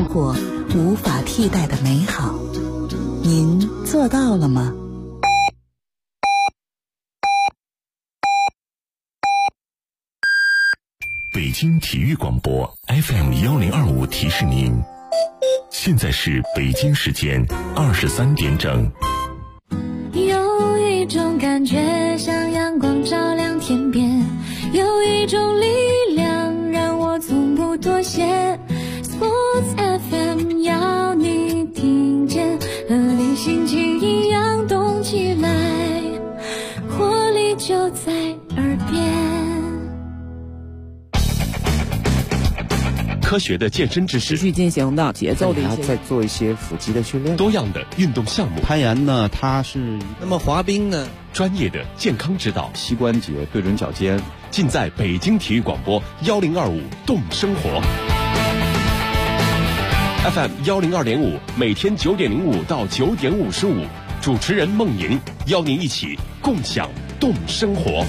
收获无法替代的美好。您做到了吗？ 北京体育广播 FM1025 提示您，现在是北京时间23点整。 有一种感觉像阳光照亮天边，有一种力量让我从不妥协。 Sports FM 要你听见，和你心情一样动起来，活力就在耳边。 科学的健身知识， 持续进行的节奏的一些， 再做一些腹肌的训练， 多样的运动项目。 攀岩呢，它是那么滑冰呢？ 专业的健康指导， 膝关节对准脚尖， 尽在北京体育广播1025动生活。FM 102.5，每天9点05到9点55，主持人孟莹邀您一起共享动生活。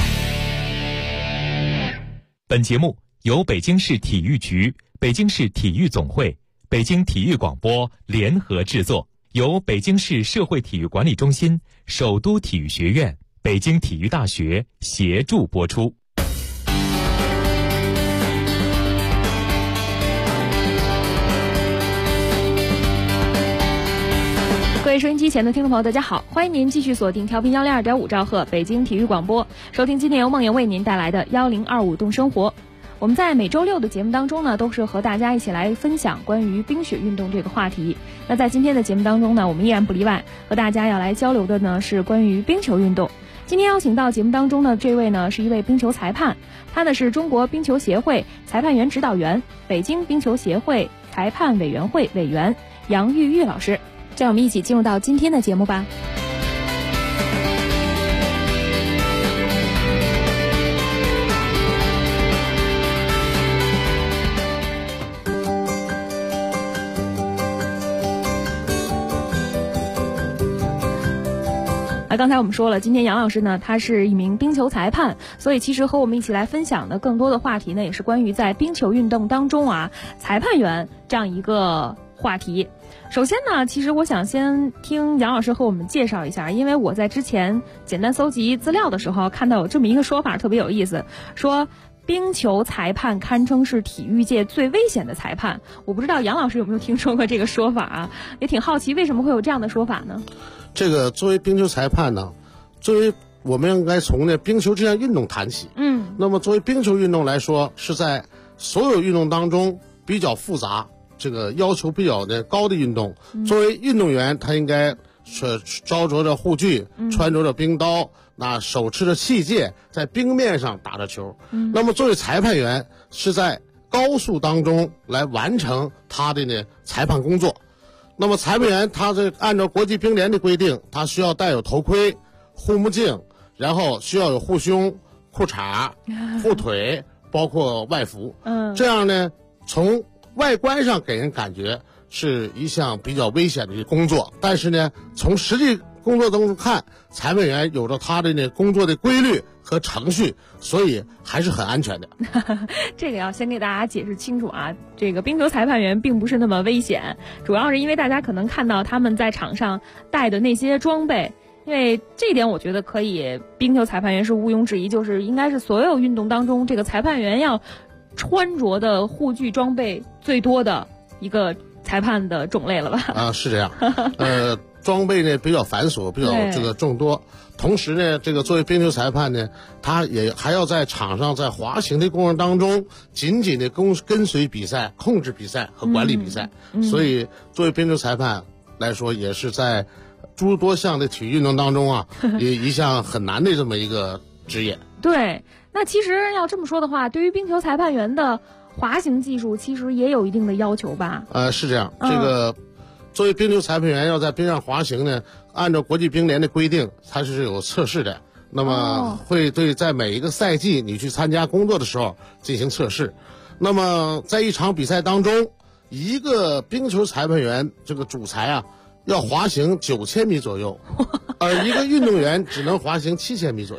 本节目由北京市体育局、北京市体育总会、北京体育广播联合制作，由北京市社会体育管理中心、首都体育学院、北京体育大学协助播出。 各位收音机前的听众朋友，大家好，欢迎您继续锁定调频102.5兆赫北京体育广播，收听今天由梦莹为您带来的1025动生活。我们在每周六的节目当中呢，都是和大家一起来分享关于冰雪运动这个话题。那在今天的节目当中呢，我们依然不例外，和大家要来交流的呢是关于冰球运动。今天邀请到节目当中的这位呢是一位冰球裁判，他呢是中国冰球协会裁判员指导员、北京冰球协会裁判委员会委员杨玉玉老师。这样我们一起进入到今天的节目吧。刚才我们说了，今天杨老师呢，他是一名冰球裁判，所以其实和我们一起来分享的更多的话题呢，也是关于在冰球运动当中啊，裁判员这样一个话题。首先呢，其实我想先听杨老师和我们介绍一下，因为我在之前简单搜集资料的时候，看到有这么一个说法特别有意思，说冰球裁判堪称是体育界最危险的裁判。我不知道杨老师有没有听说过这个说法啊？也挺好奇为什么会有这样的说法呢？ 这个作为冰球裁判呢，作为我们应该从冰球这项运动谈起。那么作为冰球运动来说，是在所有运动当中比较复杂，这个要求比较高的运动。作为运动员，他应该着着护具，穿着冰刀，那手持着器械，在冰面上打着球。那么作为裁判员，是在高速当中来完成他的裁判工作。那么裁判员他按照国际冰联的规定，他需要带有头盔、护目镜，然后需要有护胸、裤衩、护腿，包括外服。这样呢，从外观上给人感觉是一项比较危险的工作，但是呢，从实际工作当中看，裁判员有着他的工作的规律和程序，所以还是很安全的。 这个要先给大家解释清楚啊，这个冰球裁判员并不是那么危险，主要是因为大家可能看到他们在场上带的那些装备，因为这一点我觉得可以，冰球裁判员是毋庸置疑，就是应该是所有运动当中这个裁判员要穿着的护具装备最多的一个裁判的种类了吧？是这样。 装备呢比较繁琐，比较这个众多。同时呢，这个作为冰球裁判呢，他也还要在场上在滑行的过程当中，紧紧的跟随比赛、控制比赛和管理比赛。所以，作为冰球裁判来说，也是在诸多项的体育运动当中啊，也一项很难的这么一个职业。 对，那其实要这么说的话，对于冰球裁判员的滑行技术，其实也有一定的要求吧？是这样，这个。作为冰球裁判员要在冰上滑行呢，按照国际冰联的规定，它是有测试的。那么会对在每一个赛季你去参加工作的时候进行测试。那么在一场比赛当中，一个冰球裁判员这个主裁啊，要滑行9000米左右，而一个运动员只能滑行7000米左右。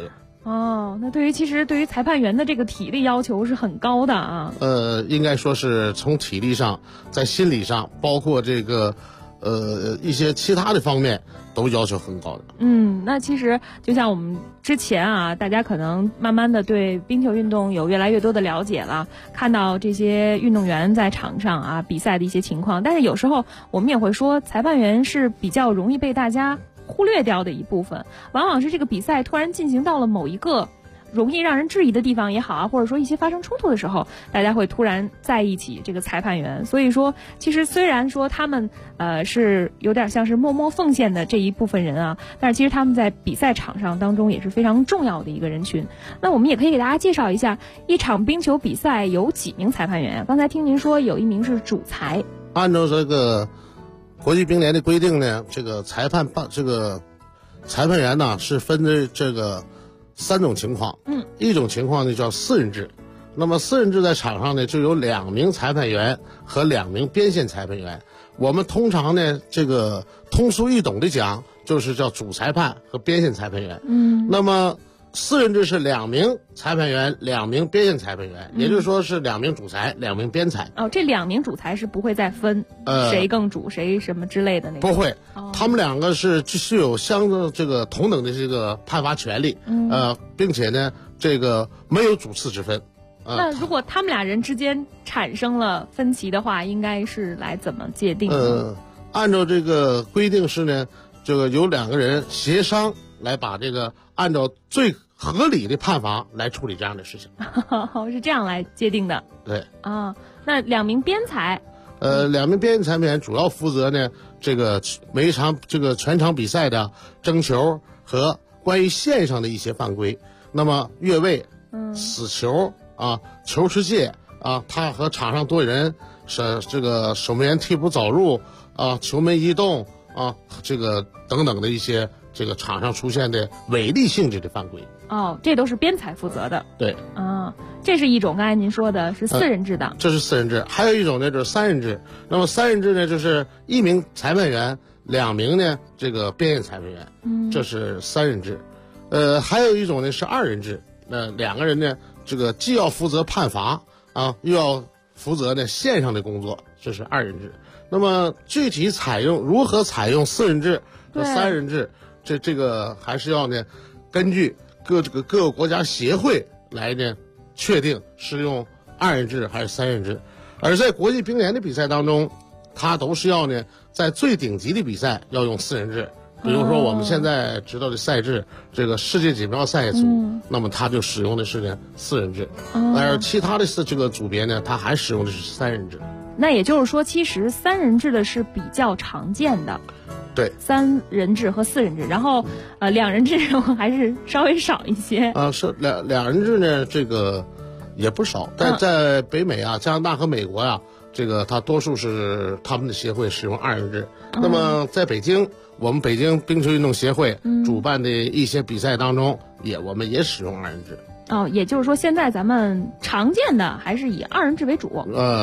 哦，那其实对于裁判员的这个体力要求是很高的啊。 应该说是从体力上，在心理上，包括这个一些其他的方面都要求很高的。 那其实就像我们之前啊，大家可能慢慢的对冰球运动有越来越多的了解了，看到这些运动员在场上啊比赛的一些情况，但是有时候我们也会说，裁判员是比较容易被大家忽略掉的一部分，往往是这个比赛突然进行到了某一个容易让人质疑的地方也好啊，或者说一些发生冲突的时候，大家会突然在一起这个裁判员。所以说其实虽然说他们是有点像是默默奉献的这一部分人啊，但是其实他们在比赛场上当中也是非常重要的一个人群。那我们也可以给大家介绍一下一场冰球比赛有几名裁判员啊？刚才听您说有一名是主裁。 按照这个国际冰联的规定呢，这个裁判员呢是分的这个3种情况。一种情况呢叫4人制，那么4人制在场上呢就有2名裁判员和2名边线裁判员。我们通常呢这个通俗易懂的讲，就是叫主裁判和边线裁判员。那么4人制是2名裁判员，2名边线裁判员，也就是说是2名主裁，2名边裁。 这2名主裁是不会再分谁更主谁什么之类的那种。 不会，他们2个是具有这个同等的这个判罚权利，并且呢这个没有主次之分。 那如果他们俩人之间产生了分歧的话，应该是来怎么界定呢？ 按照这个规定是呢，这个有2个人协商来把这个按照最合理的判罚来处理这样的事情。 是这样来界定的。 对啊，那2名边裁 ，2名边线裁判员主要负责呢这个每一场这个全场比赛的争球和关于线上的一些犯规。那么越位、死球啊、球出界啊，他和场上多人这个守门员替补走入啊、球门移动啊，这个等等的一些这个场上出现的违例性质的犯规。 这都是边裁负责的。 对这是一种刚才您说的是4人制的。 这是4人制。还有一种呢就是3人制。那么3人制呢就是1名裁判员，2名呢这个边线裁判员，这是3人制。还有一种呢是2人制。2个人呢这个既要负责判罚啊，又要负责呢线上的工作，这是2人制。那么具体如何采用4人制和3人制，这个还是要呢根据各个国家协会来呢确定是用2人制还是3人制。而在国际冰联的比赛当中，它都是要呢在最顶级的比赛要用4人制。比如说我们现在知道的赛制，这个世界锦标赛组，那么它就使用的是呢4人制，而其他的这个组别呢，它还使用的是3人制。 那也就是说，其实3人制的是比较常见的。 对 ，3人制和4人制，然后2人制还是稍微少一些。 是两人制呢，这个也不少，但在北美啊、加拿大和美国啊，这个它多数是他们的协会使用2人制。那么在北京，我们北京冰球运动协会主办的一些比赛当中，我们也使用2人制。 也就是说现在咱们常见的还是以2人制为主。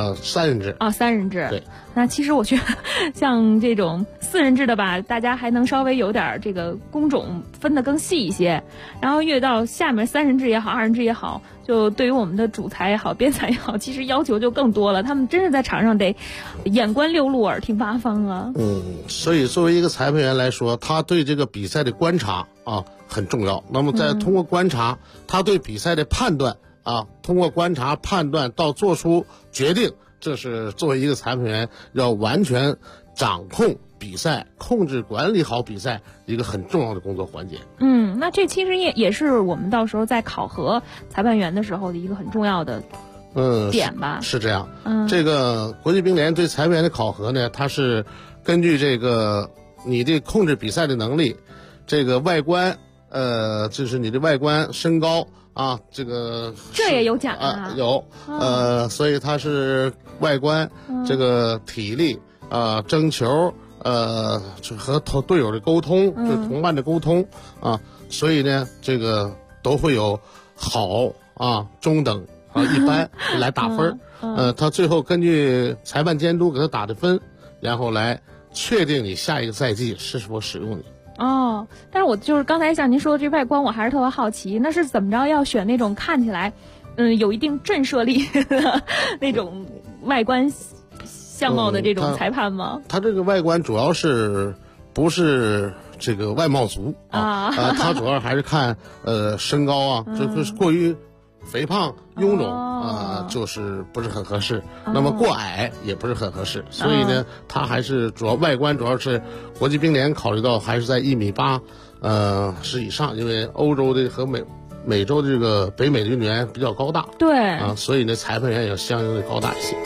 3人制。 3人制。 对。 那其实我觉得像这种4人制的吧，大家还能稍微有点这个工种分得更细一些，然后越到下面3人制也好，2人制也好，就对于我们的主裁也好，边裁也好，其实要求就更多了。他们真是在场上得眼观六路，耳听八方啊。 所以作为一个裁判员来说，他对这个比赛的观察很重要。那么通过观察，他对比赛的判断通过观察判断到做出决定，这是作为一个裁判员要完全掌控比赛、控制管理好比赛一个很重要的工作环节。 那这其实也是我们到时候在考核裁判员的时候的一个很重要的点吧。 是这样。这个国际冰联对裁判员的考核呢，它是根据这个你的控制比赛的能力，这个外观，就是你的外观、身高啊，这也有讲啊？ 有。所以它是外观、这个体力争球，和队友的沟通，就是同伴的沟通啊。所以呢，这个都会有好中等一般来打分。他最后根据裁判监督给他打的分，然后来确定你下一个赛季是否使用你。 哦，但是我就是刚才像您说的这外观，我还是特别好奇，那是怎么着要选那种看起来，有一定震慑力的那种外观相貌的这种裁判吗？ 他这个外观主要是不是这个外貌足他主要还是看身高啊，这个过于肥胖臃肿就是不是很合适，那么过矮也不是很合适，所以呢，它还是主要外观主要是国际冰联考虑到还是在1.8米是以上，因为欧洲的和美洲的这个北美的运动员比较高大， 对所以呢，裁判员也要相应的高大一些。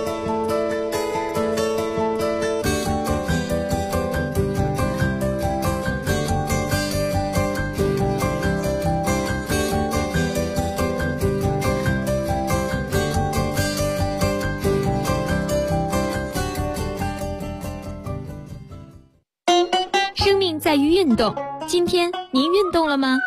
生命在于运动，今天您运动了吗？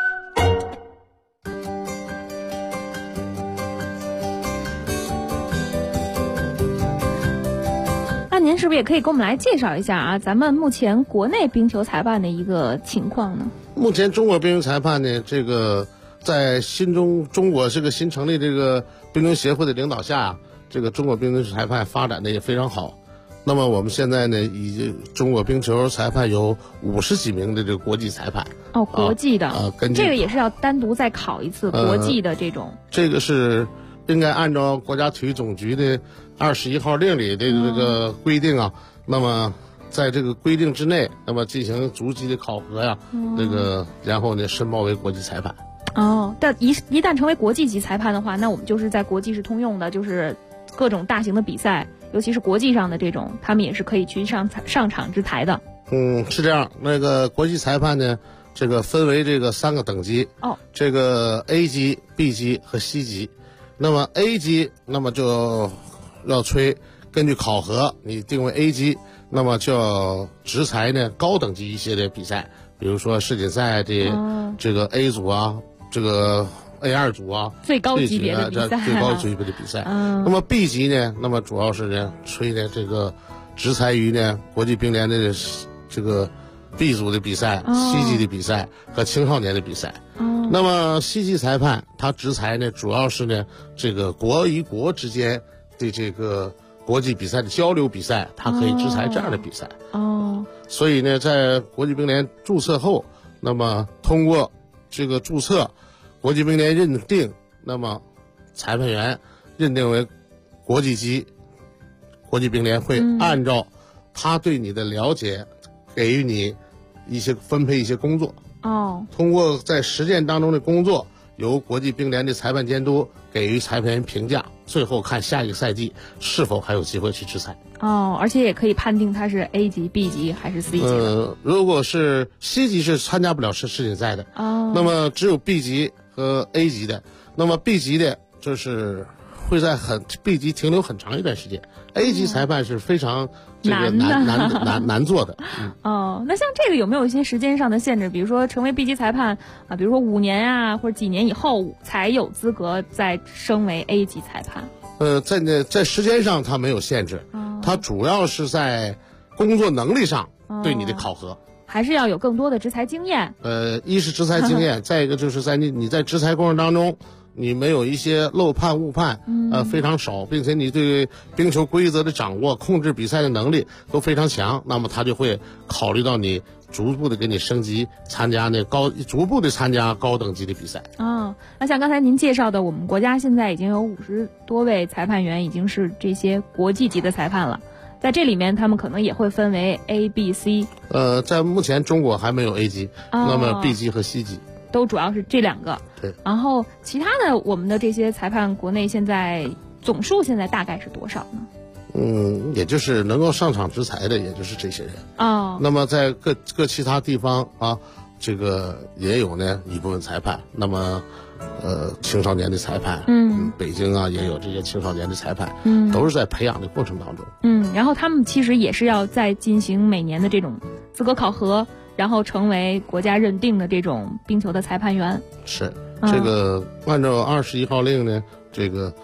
那您是不是也可以给我们来介绍一下啊，咱们目前国内冰球裁判的一个情况呢？ 目前中国冰球裁判呢，这个在中国这个新成立这个冰球协会的领导下，这个中国冰球裁判发展的也非常好。那么我们现在呢，中国冰球裁判有50几名的这个国际裁判。 哦，国际的根据这个也是要单独再考一次国际的这种。 这个是应该按照国家体育总局的21号令里的这个规定啊，那么在这个规定之内，那么进行逐级的考核呀，这个然后呢申报为国际裁判。 哦，但一旦成为国际级裁判的话，那我们就是在国际是通用的，就是各种大型的比赛。尤其是国际上的这种，他们也是可以去上场之台的。 是这样。那个国际裁判呢，这个分为这个3个等级。这个 A 级、B 级和 C 级。那么 A 级，那么就要根据考核，你定为 A 级，那么就要执裁呢高等级一些的比赛，比如说世锦赛的这个 A 组啊，这个A2组啊， 最高级别的比赛， 最高级别的比赛。那么 B 级呢，那么主要是呢吹呢这个执裁于呢国际冰联的这个 B 组的比赛、C 级的比赛和青少年的比赛。那么 C 级裁判他执裁呢，主要是呢这个国与国之间的这个国际比赛的交流比赛，他可以执裁这样的比赛。所以呢，在国际冰联注册后，那么通过这个注册。国际冰联认定，那么裁判员认定为国际级，国际冰联会按照他对你的了解，给予你分配一些工作。通过在实践当中的工作，由国际冰联的裁判监督给予裁判员评价，最后看下一个赛季是否还有机会去执裁。 而且也可以判定他是 A 级、B 级还是 C 级。 如果是 C 级是参加不了世锦赛的。那么只有 B 级和 A 级的，那么 B 级的就是会在B 级停留很长一段时间。A 级裁判是非常这个难做的。 那像这个有没有一些时间上的限制？比如说成为 B 级裁判啊，比如说5年啊或者几年以后才有资格再升为 A 级裁判？ 在时间上它没有限制，它主要是在工作能力上对你的考核。 还是要有更多的执裁经验。 一是执裁经验，再一个就是在你在执裁过程当中，你没有一些漏判误判，非常少，并且你对冰球规则的掌握、控制比赛的能力都非常强，那么他就会考虑到你逐步的给你升级，逐步的参加高等级的比赛。 那像刚才您介绍的，我们国家现在已经有50多位裁判员已经是这些国际级的裁判了。在这里面他们可能也会分为 A、B、C。 在目前中国还没有 A 级，那么 B 级和 C 级都主要是这2个。 对。 然后其他的我们的这些裁判，国内现在总数现在大概是多少呢？ 也就是能够上场执裁的，也就是这些人。那么在各其他地方啊，这个也有呢一部分裁判。那么青少年的裁判，北京啊也有这些青少年的裁判，都是在培养的过程当中。 然后他们其实也是要再进行每年的这种资格考核，然后成为国家认定的这种冰球的裁判员。 是这个按照21号令呢，这个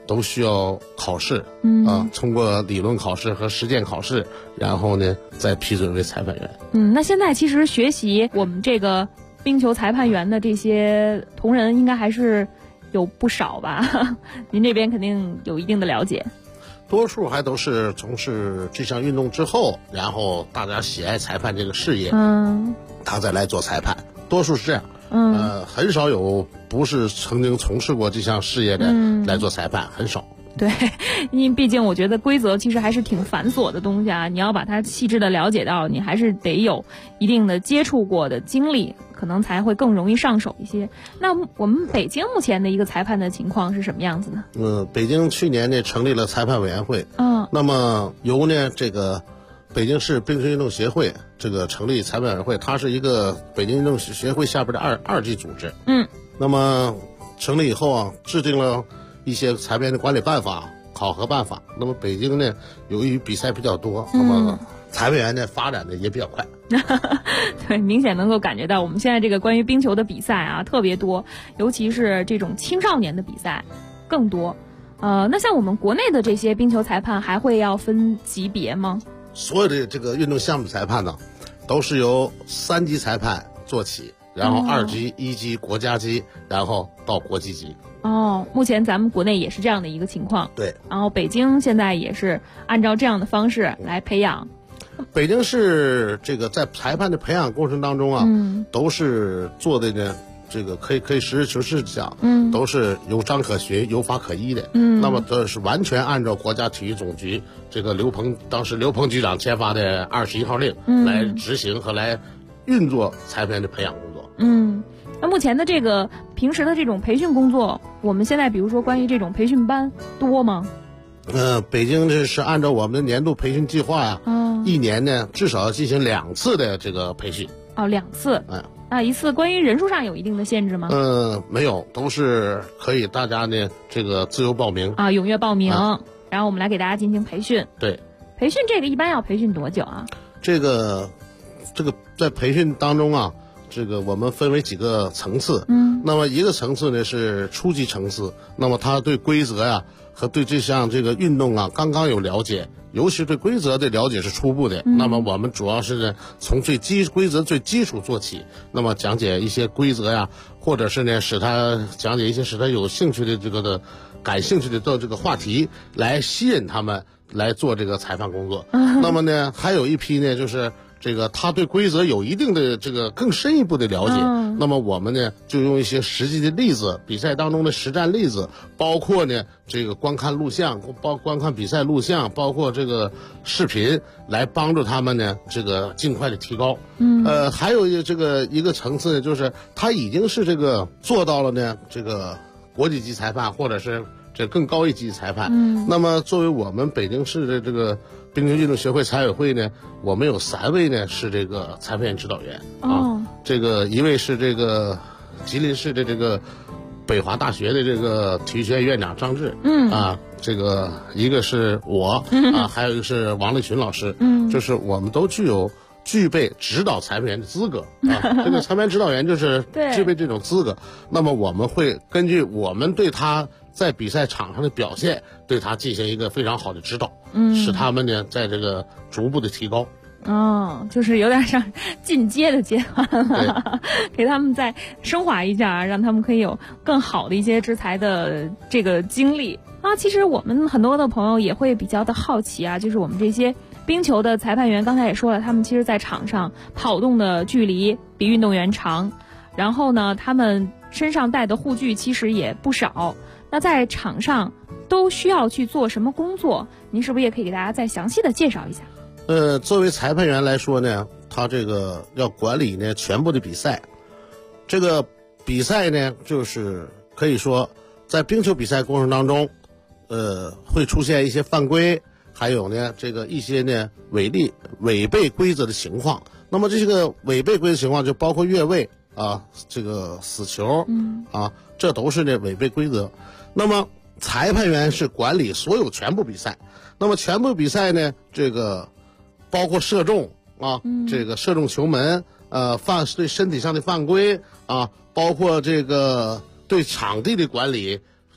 都需要考试，通过理论考试和实践考试，然后呢再批准为裁判员。 那现在其实学习我们这个冰球裁判员的这些同仁应该还是有不少吧？您这边肯定有一定的了解。 多数还都是从事这项运动之后，然后大家喜爱裁判这个事业，他再来做裁判，多数是这样。很少有不是曾经从事过这项事业的来做裁判，很少。 对，因为毕竟我觉得规则其实还是挺繁琐的东西啊，你要把它细致的了解到，你还是得有一定的接触过的经历，可能才会更容易上手一些。那我们北京目前的一个裁判的情况是什么样子呢？ 北京去年呢成立了裁判委员会，那么由呢这个北京市冰球运动协会这个成立裁判委员会，它是一个北京运动协会下边的二级组织。那么成立以后啊，制定了一些裁判员的管理办法、考核办法。那么北京呢，由于比赛比较多，那么裁判员呢发展的也比较快。 对，明显能够感觉到我们现在这个关于冰球的比赛啊特别多，尤其是这种青少年的比赛更多。那像我们国内的这些冰球裁判还会要分级别吗？ 所有的这个运动项目裁判呢，都是由3级裁判做起，然后2级、1级、国家级，然后到国际级。 目前咱们国内也是这样的一个情况。 对， 然后北京现在也是按照这样的方式来培养。 北京市这个在裁判的培养过程当中啊，都是做的呢，这个可以实事求是讲，都是有章可循、有法可依的。那么这是完全按照国家体育总局这个当时刘鹏局长签发的21号令来执行和来运作裁判的培养工作。 那目前的这个平时的这种培训工作，我们现在比如说关于这种培训班多吗？ 北京这是按照我们的年度培训计划呀，一年呢至少要进行2次的这个培训。 2次。一次关于人数上有一定的限制吗？ 没有，都是可以大家呢这个自由报名踊跃报名，然后我们来给大家进行培训。 对， 培训这个一般要培训多久啊？ 这个在培训当中啊，这个我们分为几个层次。那么一个层次呢是初级层次，那么他对规则呀和对这项这个运动啊刚刚有了解，尤其对规则的了解是初步的。那么我们主要是呢从规则最基础做起，那么讲解一些规则呀，或者是呢讲解一些使他有兴趣的感兴趣的这个话题，来吸引他们来做这个裁判工作。那么呢还有一批呢就是这个他对规则有一定的这个更深一步的了解，那么我们呢就用一些实际的例子，比赛当中的实战例子，包括呢这个观看录像，观看比赛录像，包括这个视频，来帮助他们呢这个尽快的提高。还有一个层次呢，就是他已经是这个做到了呢这个国际级裁判，或者是这更高一级裁判。那么作为我们北京市的这个冰球运动协会裁委会呢，我们有3位呢是这个裁判员指导员。这个一位是这个吉林市的这个北华大学的这个体育学院院长张志。这个一个是我还有一个是王立群老师。就是我们都具备指导裁判员的资格这个裁判员指导员就是具备这种资格。那么我们会根据我们对他在比赛场上的表现，对他进行一个非常好的指导，使他们呢在这个逐步的提高。 就是有点像进阶的阶段了，给他们再升华一下，让他们可以有更好的一些执裁的这个经历其实我们很多的朋友也会比较的好奇啊，就是我们这些冰球的裁判员，刚才也说了，他们其实在场上跑动的距离比运动员长，然后呢他们身上带的护具其实也不少，那在场上都需要去做什么工作？您是不是也可以给大家再详细的介绍一下？ 作为裁判员来说呢，他这个要管理呢全部的比赛。这个比赛呢，就是可以说在冰球比赛过程当中，会出现一些犯规，还有呢这个一些呢违背规则的情况。那么这个违背规则情况就包括越位这个死球这都是呢违背规则。那么裁判员是管理所有全部比赛。那么全部比赛呢，这个包括射中这个射中球门，对身体上的犯规包括这个对场地的管理，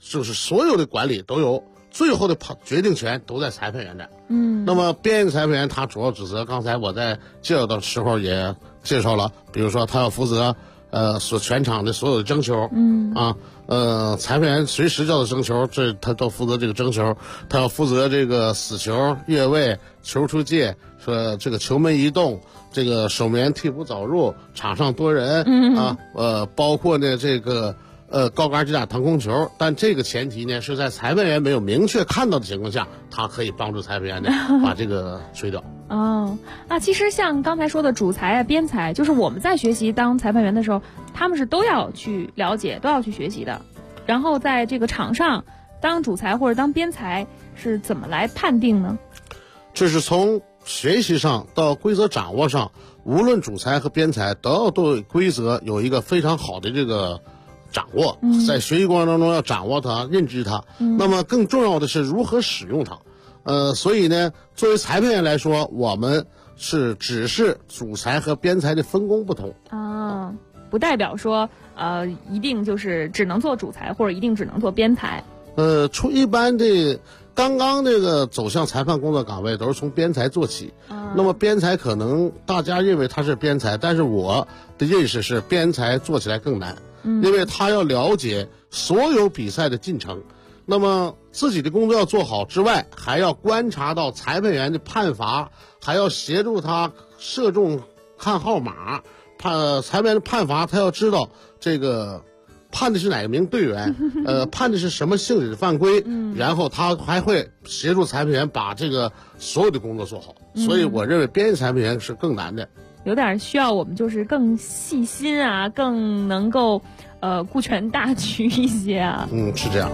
就是所有的管理都有最后的决定权都在裁判员这。那么边缘裁判员他主要职责，刚才我在介绍的时候也介绍了，比如说他要负责全场的所有的争球，裁判员随时叫他争球，这他都负责这个争球，他要负责这个死球、越位、球出界，说这个球门移动，这个守门员替补早入，场上多人，包括呢这个高杆击打腾空球，但这个前提呢是在裁判员没有明确看到的情况下，他可以帮助裁判员呢把这个吹掉。 那其实像刚才说的主裁啊、边裁，就是我们在学习当裁判员的时候，他们是都要去了解、都要去学习的。然后在这个场上当主裁或者当边裁是怎么来判定呢？ 这是从学习上到规则掌握上，无论主裁和边裁都要对规则有一个非常好的这个掌握，在学习过程当中要掌握它、认知它。那么更重要的是如何使用它。所以呢，作为裁判员来说，我们只是主裁和边裁的分工不同不代表说一定就是只能做主裁或者一定只能做边裁。 一般的刚刚这个走向裁判工作岗位都是从边裁做起。那么边裁可能大家认为他是边裁，但是我的认识是边裁做起来更难，因为他要了解所有比赛的进程。那么自己的工作要做好之外，还要观察到裁判员的判罚，还要协助他射中看号码，裁判员的判罚他要知道这个判的是哪个名队员，判的是什么性质的犯规，然后他还会协助裁判员把这个所有的工作做好。所以我认为边缘裁判员是更难的， 有点需要我们就是更细心啊，更能够顾全大局一些啊。 是这样。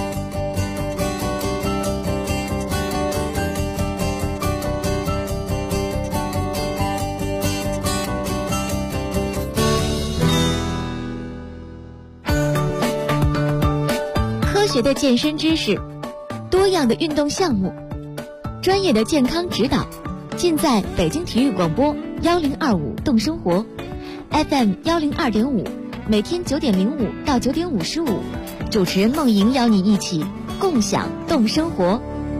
科学的健身知识，多样的运动项目，专业的健康指导，尽在北京体育广播1025动生活 FM 102.5，每天9点05到9点55，主持人梦莹邀你一起共享动生活。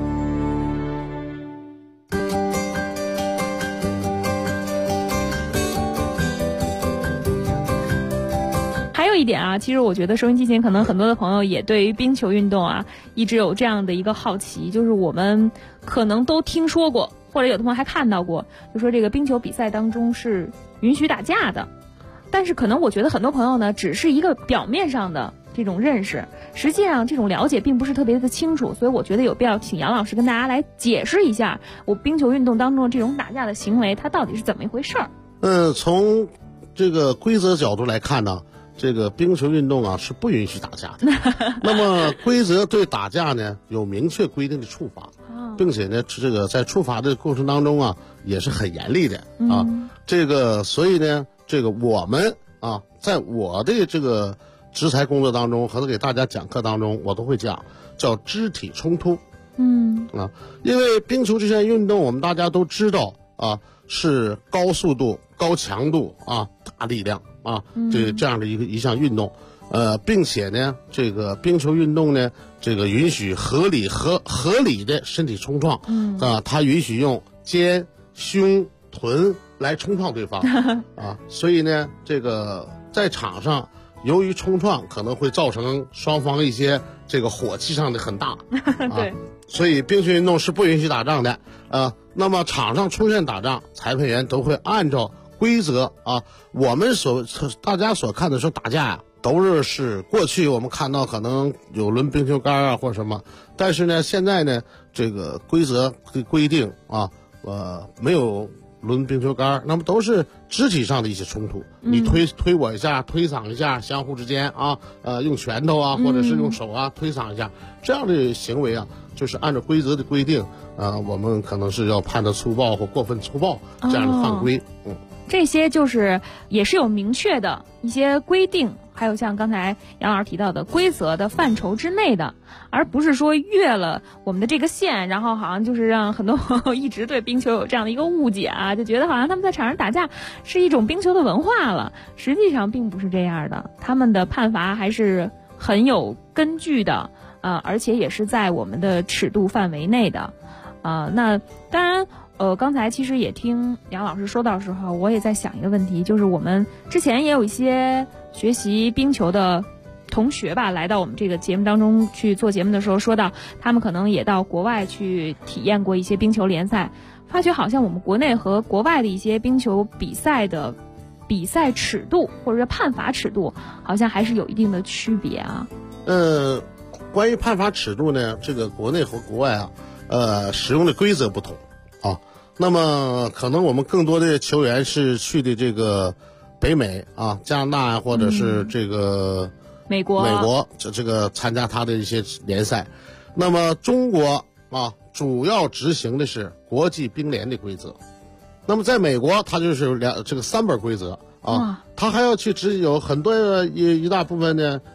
一点啊，其实我觉得收音机前可能很多的朋友也对于冰球运动啊一直有这样的一个好奇，就是我们可能都听说过，或者有的朋友还看到过，就说这个冰球比赛当中是允许打架的，但是可能我觉得很多朋友呢只是一个表面上的这种认识，实际上这种了解并不是特别的清楚，所以我觉得有必要请杨老师跟大家来解释一下我冰球运动当中的这种打架的行为它到底是怎么一回事儿。 从这个规则角度来看呢，这个冰球运动啊是不允许打架的。那么规则对打架呢有明确规定的处罚，并且呢这个在处罚的过程当中啊也是很严厉的啊。这个所以呢这个我们啊在我的这个执裁工作当中和给大家讲课当中，我都会讲叫肢体冲突。因为冰球这项运动我们大家都知道啊是高速度、高强度啊、大力量啊，这样的一项运动，并且呢，这个冰球运动呢，这个允许合理的身体冲撞，它允许用肩、胸、臀来冲撞对方啊，所以呢，这个在场上由于冲撞可能会造成双方一些这个火气上的很大，对，所以冰球运动是不允许打仗的那么场上出现打仗，裁判员都会按照规则啊，我们大家所看的时候打架呀，都是过去我们看到可能有抡冰球杆啊或者什么，但是呢，现在呢，这个规则规定啊，没有抡冰球杆，那么都是肢体上的一些冲突，你推我一下，推搡一下，相互之间啊，用拳头啊，或者是用手啊推搡一下，这样的行为啊，就是按照规则的规定，我们可能是要判的粗暴或过分粗暴这样的犯规， 这些就是也是有明确的一些规定，还有像刚才杨老师提到的规则的范畴之内的，而不是说越了我们的这个线，然后好像就是让很多朋友一直对冰球有这样的一个误解啊，就觉得好像他们在场上打架是一种冰球的文化了，实际上并不是这样的，他们的判罚还是很有根据的， 而且也是在我们的尺度范围内的。那当然，刚才其实也听杨老师说到的时候，我也在想一个问题，就是我们之前也有一些学习冰球的同学吧，来到我们这个节目当中去做节目的时候，说到他们可能也到国外去体验过一些冰球联赛，发觉好像我们国内和国外的一些冰球比赛的比赛尺度或者是判罚尺度，好像还是有一定的区别啊。 关于判罚尺度呢，这个国内和国外使用的规则不同啊。那么可能我们更多的球员是去的这个北美啊，加拿大或者是这个美国这个参加他的一些联赛。那么中国啊，主要执行的是国际冰联的规则。那么在美国，它就是这个3本规则啊，它还要去有很多一大部分的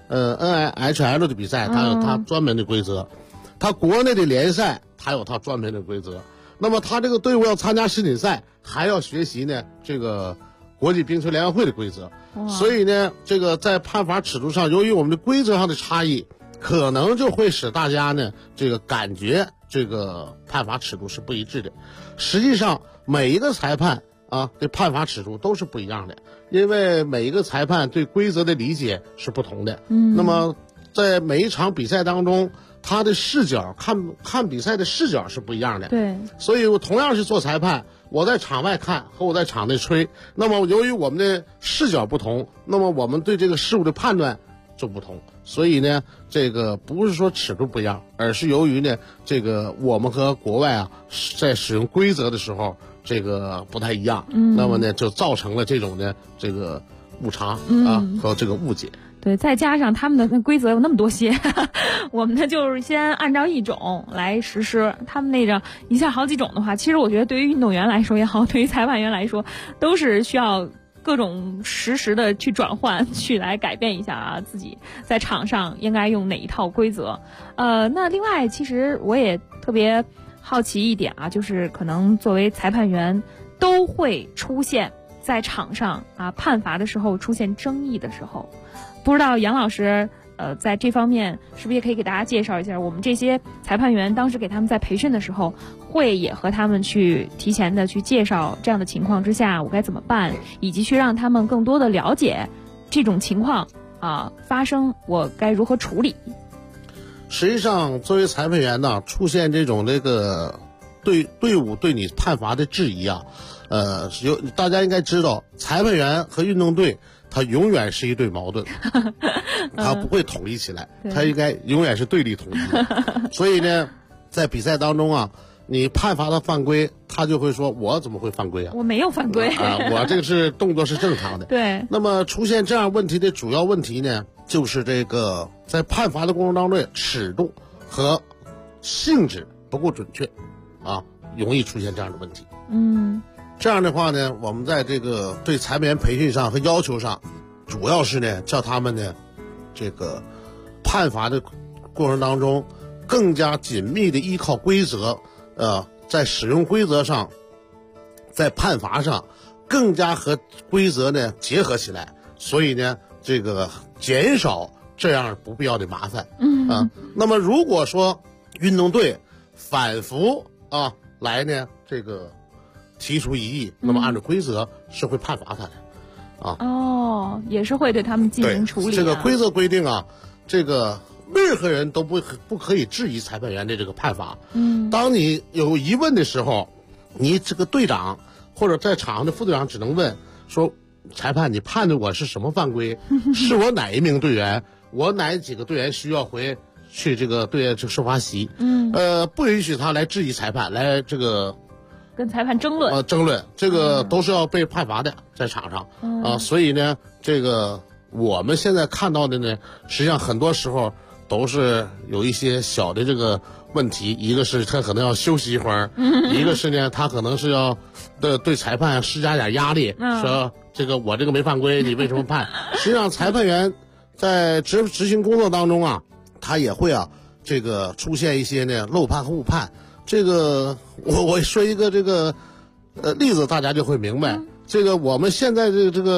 NHL 的比赛，它有它专门的规则。它国内的联赛，它有它专门的规则。那么他这个队伍要参加世锦赛，还要学习呢这个国际冰球联合会的规则。所以呢，这个在判罚尺度上，由于我们的规则上的差异，可能就会使大家呢这个感觉这个判罚尺度是不一致的。实际上每一个裁判啊的判罚尺度都是不一样的，因为每一个裁判对规则的理解是不同的。那么在每一场比赛当中，他的视角看比赛的视角是不一样的。 对， 所以我同样是做裁判，我在场外看和我在场内吹，那么由于我们的视角不同，那么我们对这个事物的判断就不同。所以呢，这个不是说尺度不一样，而是由于呢，这个我们和国外啊在使用规则的时候，这个不太一样。那么呢，就造成了这种呢这个误差和这个误解。 对，再加上他们的那规则有那么多些，我们呢就是先按照一种来实施，他们那个一下好几种的话，其实我觉得对于运动员来说也好，对于裁判员来说，都是需要各种实时的去转换，去来改变一下啊，自己在场上应该用哪一套规则。那另外，其实我也特别好奇一点啊，就是可能作为裁判员都会出现在场上啊判罚的时候出现争议的时候。不知道杨老师在这方面是不是也可以给大家介绍一下，我们这些裁判员当时给他们在培训的时候，会也和他们去提前的去介绍这样的情况之下我该怎么办，以及去让他们更多的了解这种情况发生我该如何处理。 实际上作为裁判员呢，出现这种这个队伍对你判罚的质疑啊，大家应该知道，裁判员和运动队它永远是一对矛盾，它不会统一起来，它应该永远是对立统一的。所以呢，在比赛当中啊，你判罚他犯规，他就会说我怎么会犯规啊？ 我没有犯规我这个是动作是正常的。 对。 那么出现这样问题的主要问题呢，就是这个在判罚的过程当中，尺度和性质不够准确容易出现这样的问题。这样的话呢，我们在这个对裁判员培训上和要求上，主要是呢叫他们呢这个判罚的过程当中更加紧密的依靠规则，在使用规则上，在判罚上更加和规则呢结合起来，所以呢这个减少这样不必要的麻烦。那么如果说运动队反复来呢这个提出异议，那么按照规则是会判罚他的也是会对他们进行处理。 这个规则规定这个任何人都不可以质疑裁判员的这个判罚。当你有疑问的时候，你这个队长或者在场上的副队长只能问说，裁判你判的我是什么犯规？是我哪一名队员？我哪几个队员需要回去这个队这授罚席？不允许他来质疑裁判，来这个跟裁判争论。 争论这个都是要被判罚的，在场上所以呢，这个我们现在看到的呢，实际上很多时候都是有一些小的这个问题，一个是他可能要休息一会儿，一个是呢他可能是要对裁判施加点压力，说这个我这个没犯规，你为什么判？实际上裁判员在执行工作当中他也会这个出现一些呢漏判和误判。这个我说一个这个例子，大家就会明白。这个我们现在这个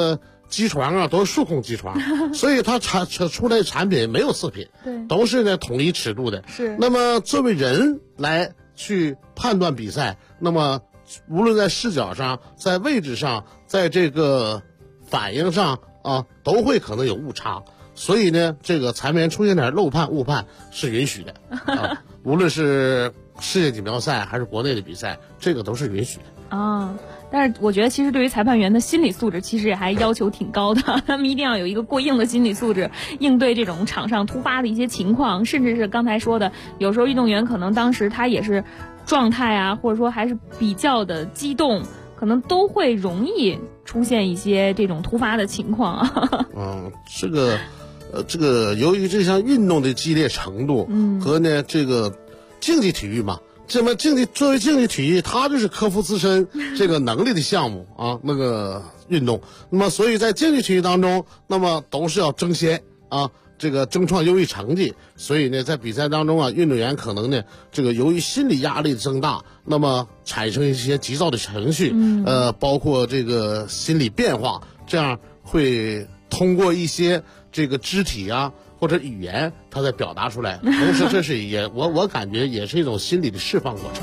机床啊都是数控机床，所以它出来的产品没有次品， 对， 都是呢统一尺度的。 是。 那么作为人来去判断比赛，那么无论在视角上、在位置上、在这个反应上啊，都会可能有误差。所以呢，这个裁判员出现点漏判、误判是允许的啊，无论是世界锦标赛还是国内的比赛，这个都是允许的啊。但是我觉得，其实对于裁判员的心理素质，其实也还要求挺高的。他们一定要有一个过硬的心理素质，应对这种场上突发的一些情况，甚至是刚才说的，有时候运动员可能当时他也是状态啊，或者说还是比较的激动，可能都会容易出现一些这种突发的情况啊。 这个由于这项运动的激烈程度，和呢这个竞技体育嘛。这么作为竞技体育，它就是克服自身这个能力的项目啊，那个运动。那么，所以在竞技体育当中，那么都是要争先啊，这个争创优异成绩。所以呢，在比赛当中啊，运动员可能呢，这个由于心理压力增大，那么产生一些急躁的情绪，包括这个心理变化，这样会通过一些这个肢体啊。或者语言，它在表达出来，同时这是我感觉也是一种心理的释放过程。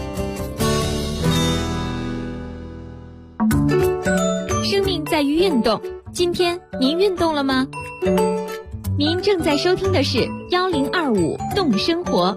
生命在于运动，今天您运动了吗？您正在收听的是1025动生活。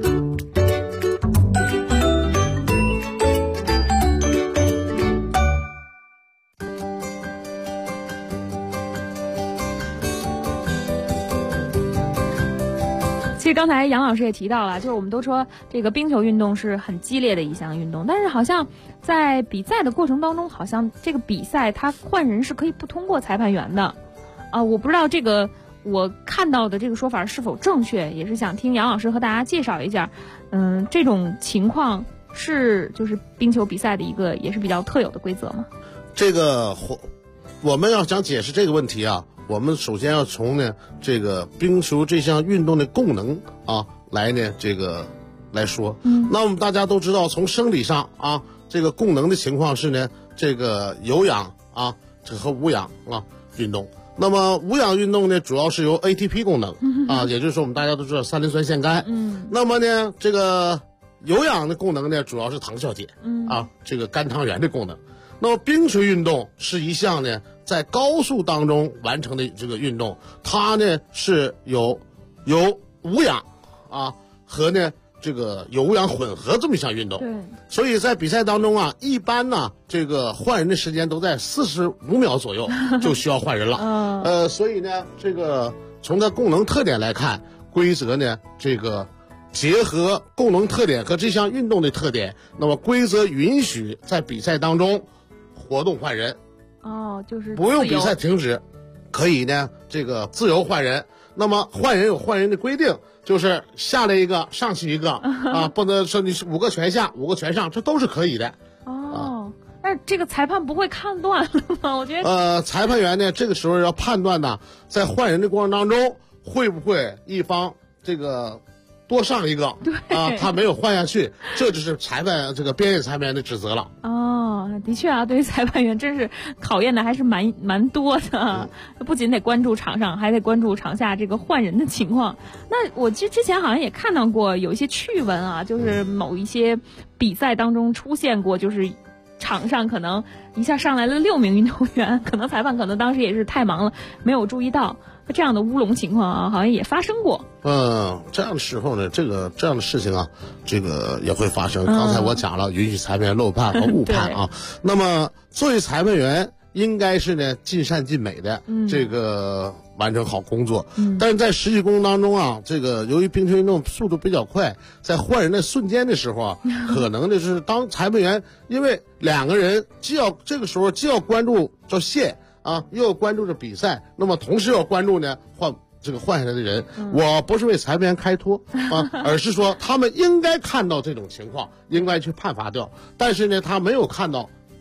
其实刚才杨老师也提到了，就是我们都说这个冰球运动是很激烈的一项运动，但是好像在比赛的过程当中，好像这个比赛它换人是可以不通过裁判员的啊，我不知道这个我看到的这个说法是否正确，也是想听杨老师和大家介绍一下。这种情况是就是冰球比赛的一个也是比较特有的规则吗？ 这个我们要想解释这个问题啊，我们首先要从呢这个冰球这项运动的功能啊来呢这个来说。那我们大家都知道，从生理上啊，这个功能的情况是呢这个有氧啊这和无氧啊运动。那么无氧运动呢，主要是由 ATP 功能啊，也就是说我们大家都知道三磷酸腺苷。那么呢这个有氧的功能呢，主要是糖酵解啊，这个肝糖原的功能。那么冰球运动是一项呢在高速当中完成的这个运动，它呢是有无氧啊和呢这个有无氧混合这么一项运动。对，所以在比赛当中啊，一般呢这个换人的时间都在45秒左右就需要换人了。所以呢这个从它功能特点来看，规则呢这个结合功能特点和这项运动的特点，那么规则允许在比赛当中活动换人。 就是不用比赛停止，可以呢这个自由换人。那么换人有换人的规定，就是下来一个上去一个啊，不能说你是5个全下5个全上，这都是可以的。 但是这个裁判不会看断了吗？我觉得裁判员呢这个时候要判断呢，在换人的过程当中会不会一方这个多上一个啊，他没有换下去，这就是这个边界裁判员的职责了。 的确啊，对于裁判员真是考验的还是蛮多的。不仅得关注场上，还得关注场下这个换人的情况。那我其实之前好像也看到过有一些趣闻啊，就是某一些比赛当中出现过，就是场上可能一下上来了6名运动员，可能裁判可能当时也是太忙了，没有注意到。这样的乌龙情况啊，好像也发生过。 这样的时候呢，这样的事情啊，这个也会发生。刚才我讲了，允许裁判员漏判和误判啊。那么作为裁判员，应该是呢尽善尽美的这个完成好工作。但是在实际工作当中啊，这个由于冰球运动速度比较快，在换人的瞬间的时候啊，可能就是当裁判员因为2个人这个时候既要关注着线啊，又要关注着比赛，那么同时要关注呢换下来的人。我不是为裁判员开脱啊，而是说他们应该看到这种情况，应该去判罚掉。但是呢，他没有看到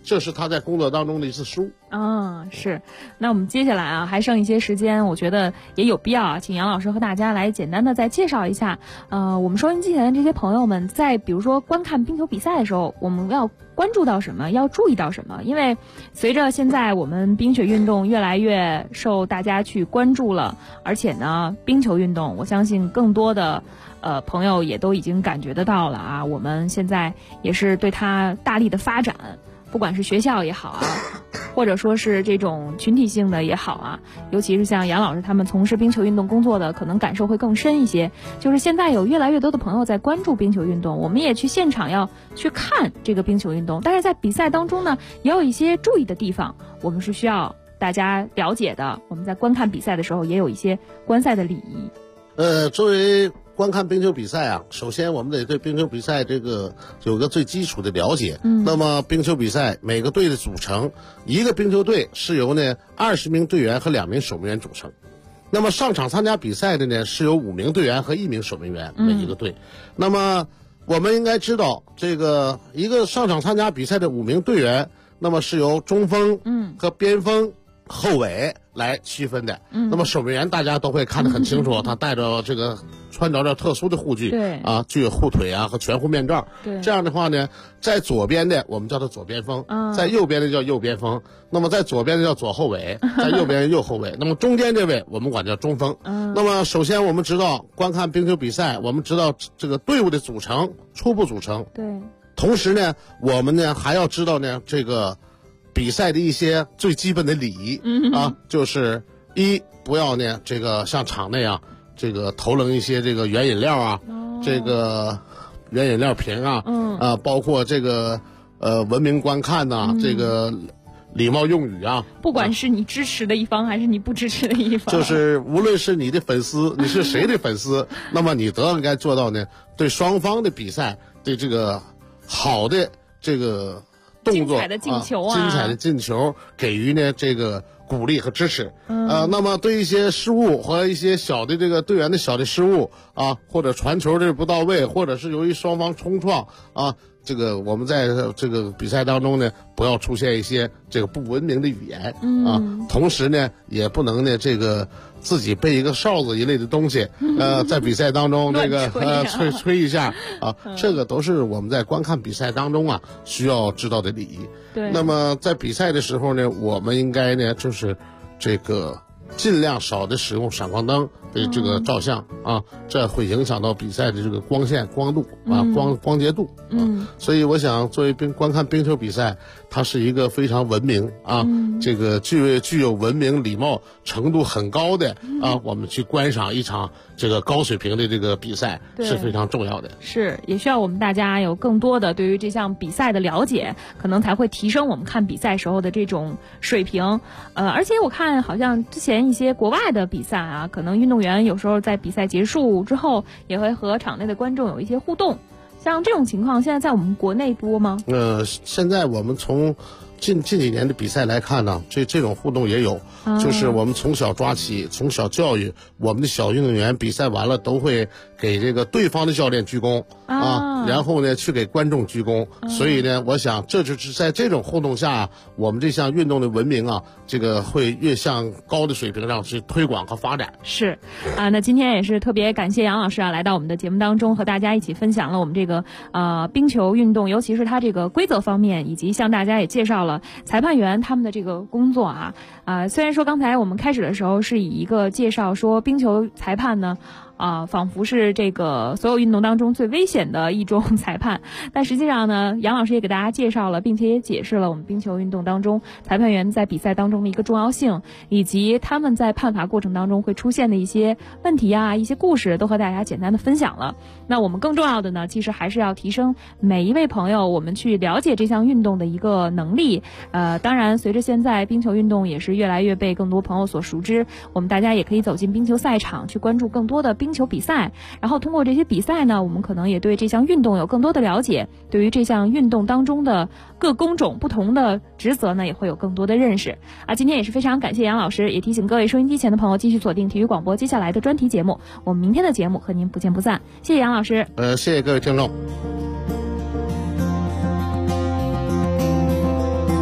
这是他在工作当中的一次失误。 是。那我们接下来啊，还剩一些时间，我觉得也有必要啊，请杨老师和大家来简单的再介绍一下，我们收音机前的这些朋友们，在比如说观看冰球比赛的时候，我们要关注到什么，要注意到什么？因为随着现在我们冰雪运动越来越受大家去关注了，而且呢，冰球运动，我相信更多的朋友也都已经感觉得到了啊，我们现在也是对它大力的发展，不管是学校也好啊，或者说是这种群体性的也好啊，尤其是像杨老师他们从事冰球运动工作的，可能感受会更深一些。就是现在有越来越多的朋友在关注冰球运动，我们也去现场要去看这个冰球运动，但是在比赛当中呢，也有一些注意的地方，我们是需要大家了解的。我们在观看比赛的时候，也有一些观赛的礼仪。 作为观看冰球比赛啊，首先我们得对冰球比赛这个有个最基础的了解。那么冰球比赛每个队的组成，一个冰球队是由呢20名队员和2名守门员组成。那么上场参加比赛的呢是由5名队员和1名守门员每一个队。那么我们应该知道，这个一个上场参加比赛的5名队员，那么是由中锋和边锋、后卫来区分的。那么守门员大家都会看得很清楚，他带着这个穿着着特殊的护具， 对啊， 具有护腿啊和全护面罩。 对， 这样的话呢，在左边的我们叫他左边锋，在右边的叫右边锋。那么在左边的叫左后卫，在右边右后卫。那么中间这位我们管叫中锋。那么首先我们知道，观看冰球比赛，我们知道这个队伍的组成，初步组成。 对。 同时呢，我们呢还要知道呢这个比赛的一些最基本的礼仪就是不要呢这个像场内啊这个投扔一些这个原饮料啊，这个原饮料瓶啊，包括这个文明观看呐，这个礼貌用语啊， 不管是你支持的一方还是你不支持的一方， 就是无论是你的粉丝，你是谁的粉丝，那么你都应该做到呢，对双方的比赛对这个好的这个动作精彩的进球精彩的进球给予呢这个鼓励和支持。那么对一些失误和一些小的这个队员的小的失误啊，或者传球这不到位，或者是由于双方冲撞啊，这个我们在这个比赛当中呢，不要出现一些这个不文明的语言啊，同时呢也不能呢这个自己背一个哨子一类的东西，在比赛当中这个吹一下啊，这个都是我们在观看比赛当中啊需要知道的礼仪。 对。 那么在比赛的时候呢，我们应该呢就是这个尽量少的使用闪光灯的这个照相啊，这会影响到比赛的这个光线、光度啊、光洁度。所以我想作为观看冰球比赛，它是一个非常文明啊，这个具有文明礼貌程度很高的啊，我们去观赏一场这个高水平的这个比赛是非常重要的。 是，也需要我们大家有更多的对于这项比赛的了解，可能才会提升我们看比赛时候的这种水平。而且我看好像之前一些国外的比赛啊，可能运动员有时候在比赛结束之后也会和场内的观众有一些互动。像这种情况现在在我们国内多吗？ 现在我们从近几年的比赛来看呢，这种互动也有，就是我们从小抓起，从小教育我们的小运动员，比赛完了都会给这个对方的教练鞠躬啊，然后呢去给观众鞠躬。所以呢，我想这就是在这种互动下，我们这项运动的文明啊，这个会越向高的水平上去推广和发展。 是啊，那今天也是特别感谢杨老师啊，来到我们的节目当中，和大家一起分享了我们这个冰球运动，尤其是它这个规则方面，以及向大家也介绍了裁判员他们的这个工作啊。虽然说刚才我们开始的时候是以一个介绍说冰球裁判呢仿佛是这个所有运动当中最危险的一种裁判，但实际上呢，杨老师也给大家介绍了，并且也解释了我们冰球运动当中裁判员在比赛当中的一个重要性，以及他们在判罚过程当中会出现的一些问题啊、一些故事，都和大家简单的分享了。那我们更重要的呢，其实还是要提升每一位朋友我们去了解这项运动的一个能力。当然，随着现在冰球运动也是越来越被更多朋友所熟知，我们大家也可以走进冰球赛场，去关注更多的冰球比赛，然后通过这些比赛呢，我们可能也对这项运动有更多的了解，对于这项运动当中的各工种不同的职责呢，也会有更多的认识今天也是非常感谢杨老师，也提醒各位收音机前的朋友继续锁定体育广播接下来的专题节目，我们明天的节目和您不见不散。谢谢杨老师。 谢谢各位听众。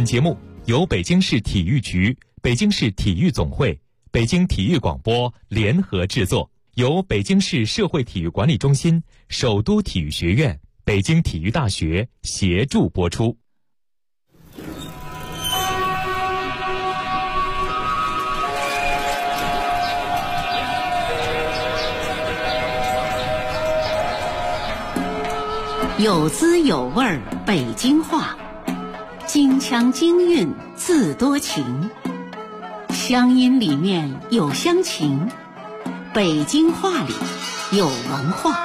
本节目由北京市体育局、北京市体育总会、北京体育广播联合制作，由北京市社会体育管理中心、首都体育学院、北京体育大学协助播出。 有滋有味儿北京话，京腔京韵自多情，乡音里面有乡情，北京话里有文化。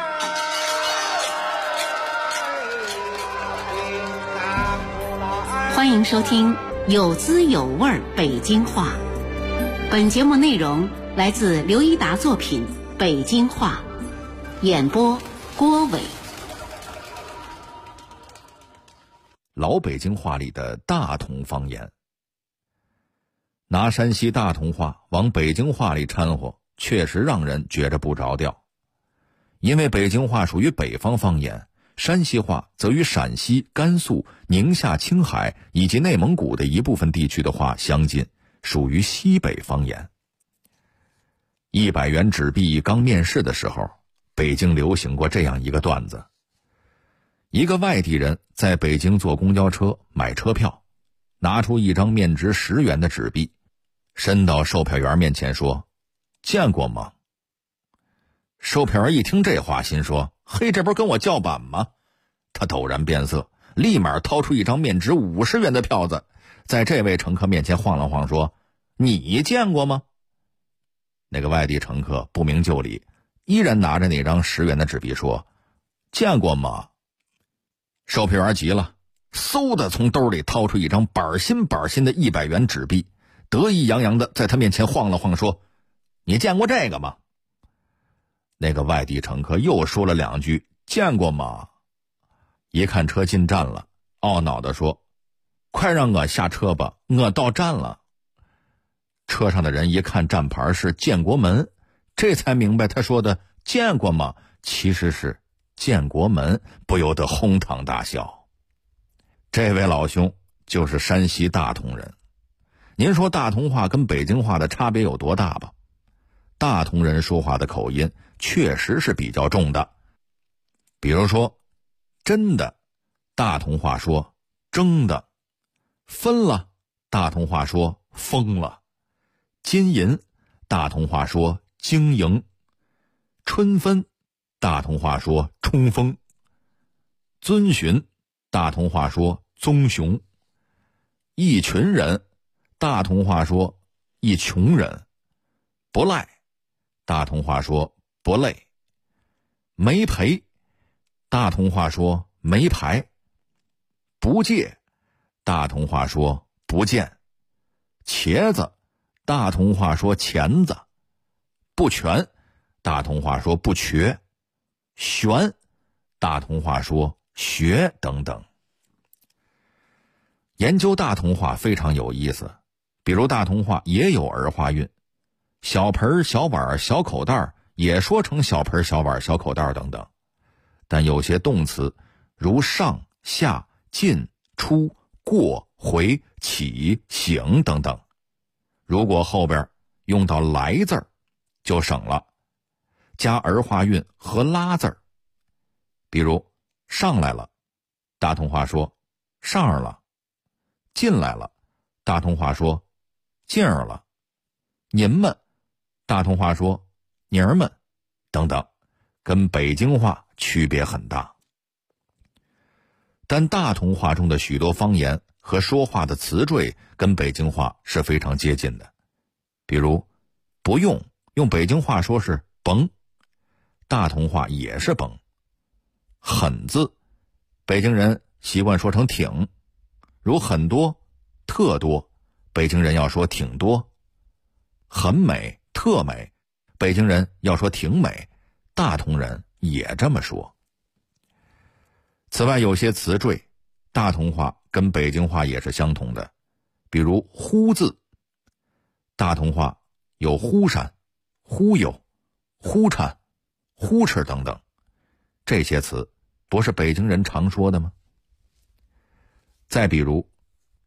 欢迎收听有滋有味儿北京话。本节目内容来自刘一达作品《北京话》，演播郭伟。 老北京话里的大同方言，拿山西大同话往北京话里掺和，确实让人觉着不着调。因为北京话属于北方方言，山西话则与陕西、甘肃、宁夏、青海以及内蒙古的一部分地区的话相近，属于西北方言。100元纸币刚面世的时候，北京流行过这样一个段子。一个外地人在北京坐公交车买车票，拿出一张面值10元的纸币，伸到售票员面前说：“见过吗？”售票员一听这话，心说：“嘿，这不是跟我叫板吗？”他陡然变色，立马掏出一张面值50元的票子，在这位乘客面前晃了晃，说：“你见过吗？”那个外地乘客不明就里，依然拿着那张10元的纸币说：“见过吗？”售票员急了，嗖的从兜里掏出一张板新的100元纸币，得意洋洋的在他面前晃了晃，说：“你见过这个吗？”那个外地乘客又说了2句：“见过吗？”一看车进站了，懊恼地说：“快让我下车吧，我到站了。”车上的人一看站牌是建国门，这才明白他说的“见过吗”其实是建国门，不由得哄堂大笑。这位老兄就是山西大同人。您说大同话跟北京话的差别有多大吧？大同人说话的口音确实是比较重的。比如说真的，大同话说争的；分了，大同话说疯了；金银，大同话说经营；春分，大同话说冲锋；遵循，大同话说棕熊；一群人，大同话说一穷人；不赖，大同话说不累；没赔，大同话说没牌；不借，大同话说不见；茄子，大同话说钳子；不全，大同话说不瘸；玄，大同话说学等等。研究大同话非常有意思，比如大同话也有儿化韵，小盆、小碗、小口袋也说成小盆、小碗、小口袋等等。但有些动词如上、下、进、出、过、回、起、醒等等，如果后边用到来字儿就省了，加儿化韵和拉字儿。比如上来了，大同话说上儿了；进来了，大同话说进儿了；您们，大同话说您儿们等等，跟北京话区别很大。但大同话中的许多方言和说话的词缀跟北京话是非常接近的。比如不用，用北京话说是甭，大同话也是甭。很字，北京人习惯说成挺，如很多、特多，北京人要说挺多；很美、特美，北京人要说挺美，大同人也这么说。此外，有些词缀，大同话跟北京话也是相同的，比如忽字，大同话有忽闪、忽悠、忽颤、忽哧等等，这些词不是北京人常说的吗？再比如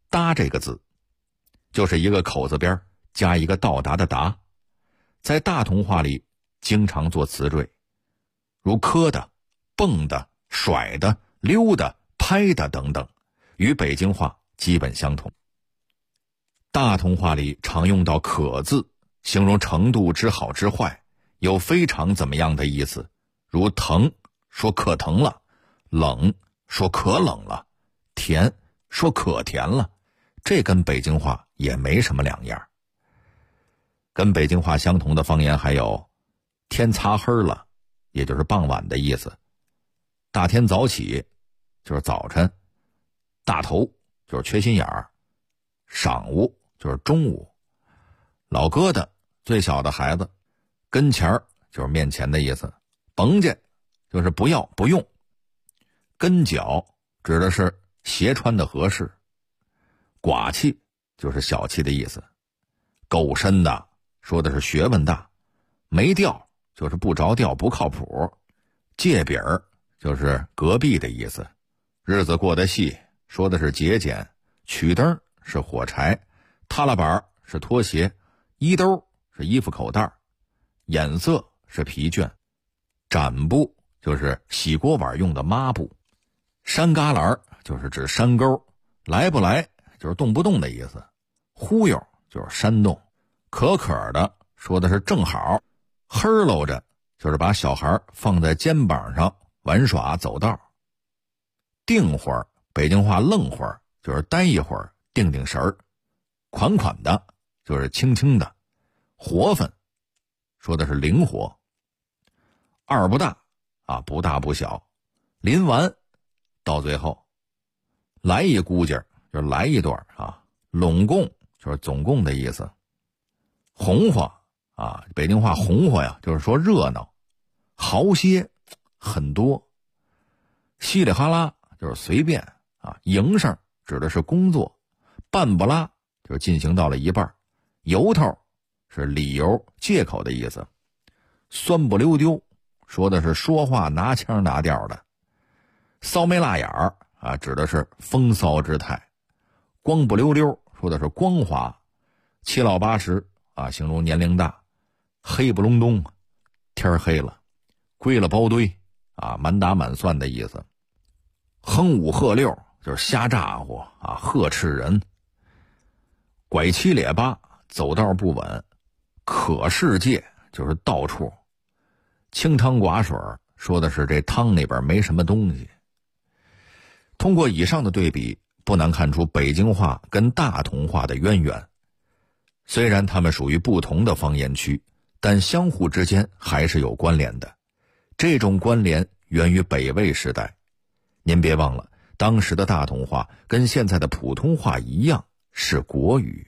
达这个字，就是一个口字边加一个到达的达，在大同话里经常做词缀，如磕的、蹦的、甩的、溜的、拍的等等，与北京话基本相同。大同话里常用到可字，形容程度之好之坏，有非常怎么样的意思，如疼说可疼了，冷说可冷了，甜说可甜了，这跟北京话也没什么两样。跟北京话相同的方言还有天擦黑了，也就是傍晚的意思，大天早起就是早晨，大头就是缺心眼儿，晌午就是中午，老疙瘩最小的孩子，跟前儿就是面前的意思，甭介就是不要不用，跟脚指的是鞋穿的合适，寡气就是小气的意思，够深的说的是学问大，没调就是不着调不靠谱，借饼儿就是隔壁的意思，日子过得细说的是节俭，曲灯是火柴，踏拉板是拖鞋，衣兜是衣服口袋，眼色是疲倦，展布就是洗锅碗用的抹布，山旮旯就是指山沟，来不来就是动不动的意思，忽悠就是煽动，可可的说的是正好，嘿喽着就是把小孩放在肩膀上玩耍走道，定会儿北京话愣会儿就是待一会儿定定神儿，款款的就是轻轻的，活分说的是灵活，二不大啊，不大不小，临完到最后，来一估计就是来一段啊，拢共就是总共的意思，红花啊，北京话红花呀，就是说热闹，豪些很多，稀里哈拉就是随便啊，营生指的是工作，半不拉就是进行到了一半，由头是理由借口的意思，酸不溜丢说的是说话拿腔拿调的，骚眉辣眼儿啊指的是风骚之态，光不溜溜说的是光滑，七老八十啊形容年龄大，黑不隆咚天黑了，归了包堆啊满打满算的意思，哼五喝六就是瞎咋呼啊呵斥人，拐七咧八走道不稳，可世界就是到处，清汤寡水说的是这汤里边没什么东西。通过以上的对比，不难看出北京话跟大同话的渊源。虽然它们属于不同的方言区，但相互之间还是有关联的。这种关联源于北魏时代。您别忘了，当时的大同话跟现在的普通话一样是国语。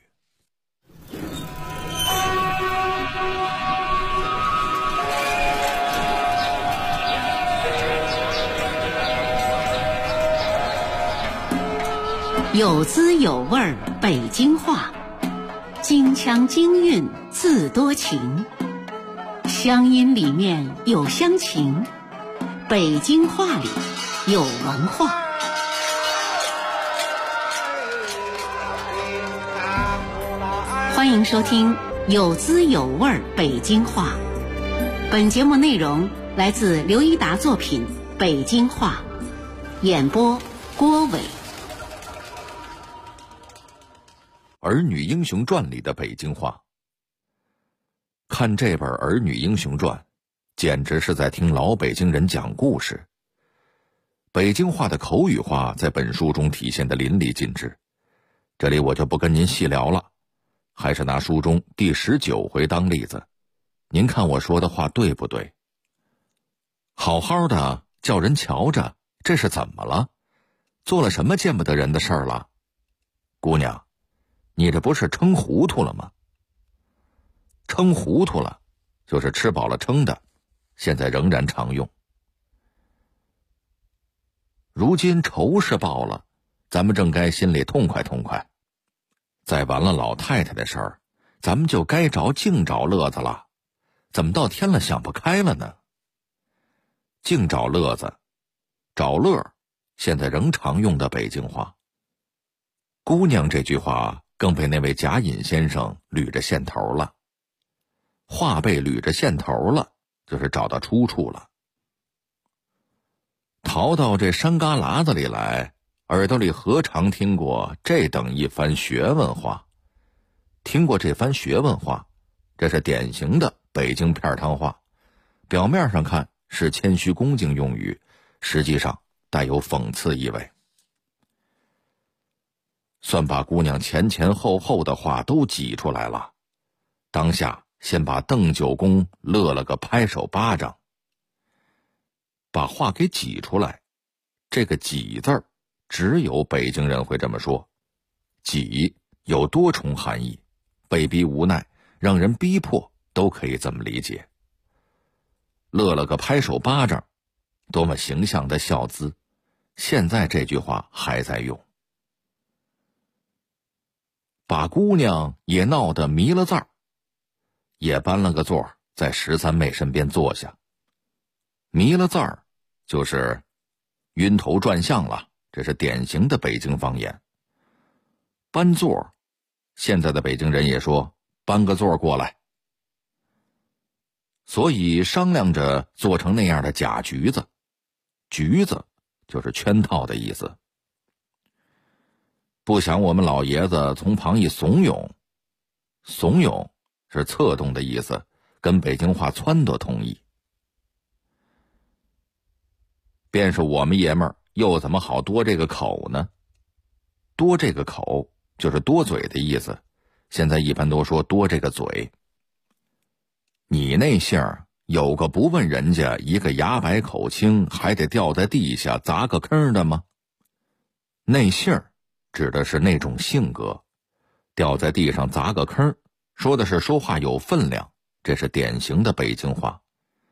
有滋有味儿北京话，京腔京韵字多情，乡音里面有乡情，北京话里有文化。欢迎收听有滋有味儿北京话。本节目内容来自刘一达作品《北京话》，演播郭伟。 《儿女英雄传》里的北京话，看这本《儿女英雄传》，简直是在听老北京人讲故事。北京话的口语化在本书中体现得淋漓尽致，这里我就不跟您细聊了，还是拿书中第19回当例子，您看我说的话对不对？好好的叫人瞧着，这是怎么了？做了什么见不得人的事儿了？姑娘，你这不是撑糊涂了吗？撑糊涂了就是吃饱了撑的，现在仍然常用。如今仇是报了，咱们正该心里痛快痛快，再完了老太太的事儿，咱们就该净找乐子了，怎么到天了想不开了呢？净找乐子，找乐现在仍常用的北京话。 姑娘这句话更被那位贾隐先生捋着线头了。话被捋着线头了，就是找到出处了。逃到这山旮旯子里来，耳朵里何尝听过这等一番学问话？听过这番学问话，这是典型的北京片汤话，表面上看是谦虚恭敬用语，实际上带有讽刺意味。算把姑娘前前后后的话都挤出来了，当下先把邓九公乐了个拍手巴掌。把话给挤出来，这个挤字儿只有北京人会这么说。挤有多重含义，被逼无奈，让人逼迫，都可以这么理解。乐了个拍手巴掌，多么形象的笑姿，现在这句话还在用。把姑娘也闹得迷了字儿，也搬了个座在13妹身边坐下。迷了字儿就是晕头转向了，这是典型的北京方言。搬座，现在的北京人也说搬个座过来。所以商量着做成那样的假局子，局子就是圈套的意思。不想我们老爷子从旁一怂恿，怂恿是策动的意思，跟北京话撺掇同义。便是我们爷们儿又怎么好多这个口呢？多这个口就是多嘴的意思，现在一般都说多这个嘴。你那姓儿有个不问人家一个牙白口清还得掉在地下砸个坑的吗？那姓儿指的是那种性格，掉在地上砸个坑，说的是说话有分量，这是典型的北京话。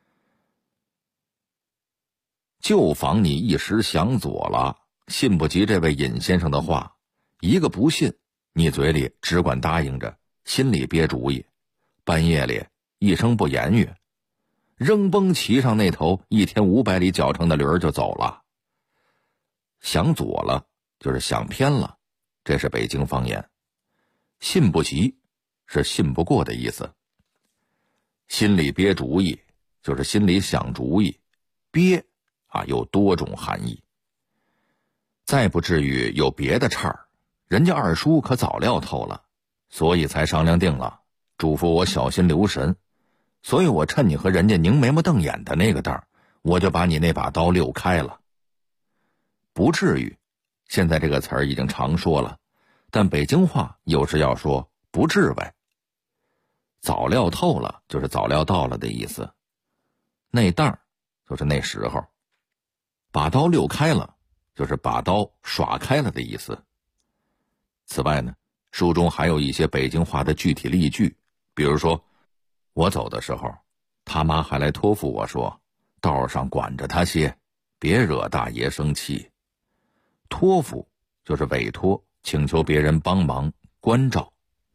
就防你一时想左了，信不及这位尹先生的话，一个不信，你嘴里只管答应着，心里憋主意，半夜里一声不言语，扔崩骑上那头1天500里脚程的驴儿就走了。想左了就是想偏了，这是北京方言。信不及是信不过的意思。心里憋主意就是心里想主意，憋有多种含义。再不至于有别的岔儿，人家二叔可早料透了，所以才商量定了，嘱咐我小心留神。所以我趁你和人家拧眉毛瞪眼的那个当儿，我就把你那把刀溜开了。不至于，现在这个词儿已经常说了，但北京话有时要说不至为。早料透了就是早料到了的意思，那当儿就是那时候。把刀溜开了就是把刀耍开了的意思。此外呢，书中还有一些北京话的具体例句，比如说我走的时候，他妈还来托付我说，道上管着他些，别惹大爷生气。托付就是委托，请求别人帮忙关照。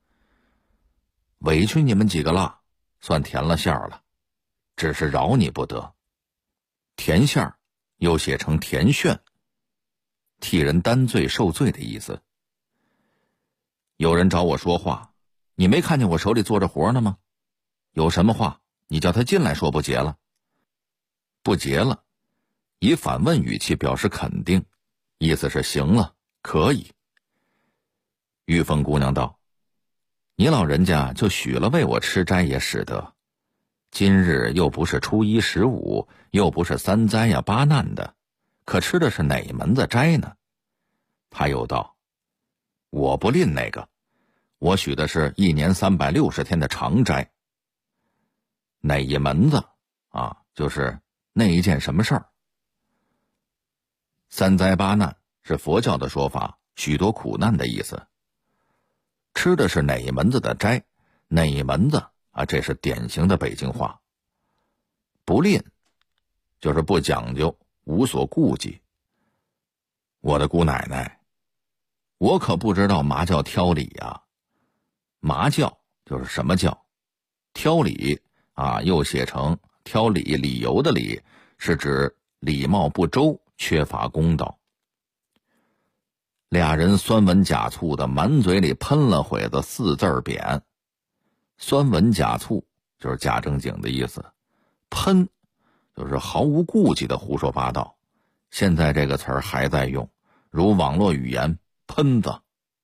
委屈你们几个了，算填了馅儿了，只是饶你不得。填馅儿又写成填炫，替人担罪受罪的意思。有人找我说话，你没看见我手里做着活呢吗？有什么话你叫他进来说，不结了。不结了，以反问语气表示肯定，意思是行了，可以。玉凤姑娘道，你老人家就许了为我吃斋也使得，今日又不是初一15，又不是3灾呀8难的，可吃的是哪门子斋呢？他又道，我不吝那个，我许的是1年360天的长斋。哪一门子就是那一件什么事儿。3灾8难是佛教的说法，许多苦难的意思。吃的是哪一门子的斋，哪一门子这是典型的北京话。不吝就是不讲究，无所顾忌。我的姑奶奶，我可不知道嘛叫挑理呀。嘛叫就是什么叫，挑理又写成挑理，理由的理，是指礼貌不周，缺乏公道。 俩人酸文假醋的满嘴里喷了会子4字匾。酸文假醋就是假正经的意思，喷就是毫无顾忌的胡说八道。现在这个词儿还在用，如网络语言喷子。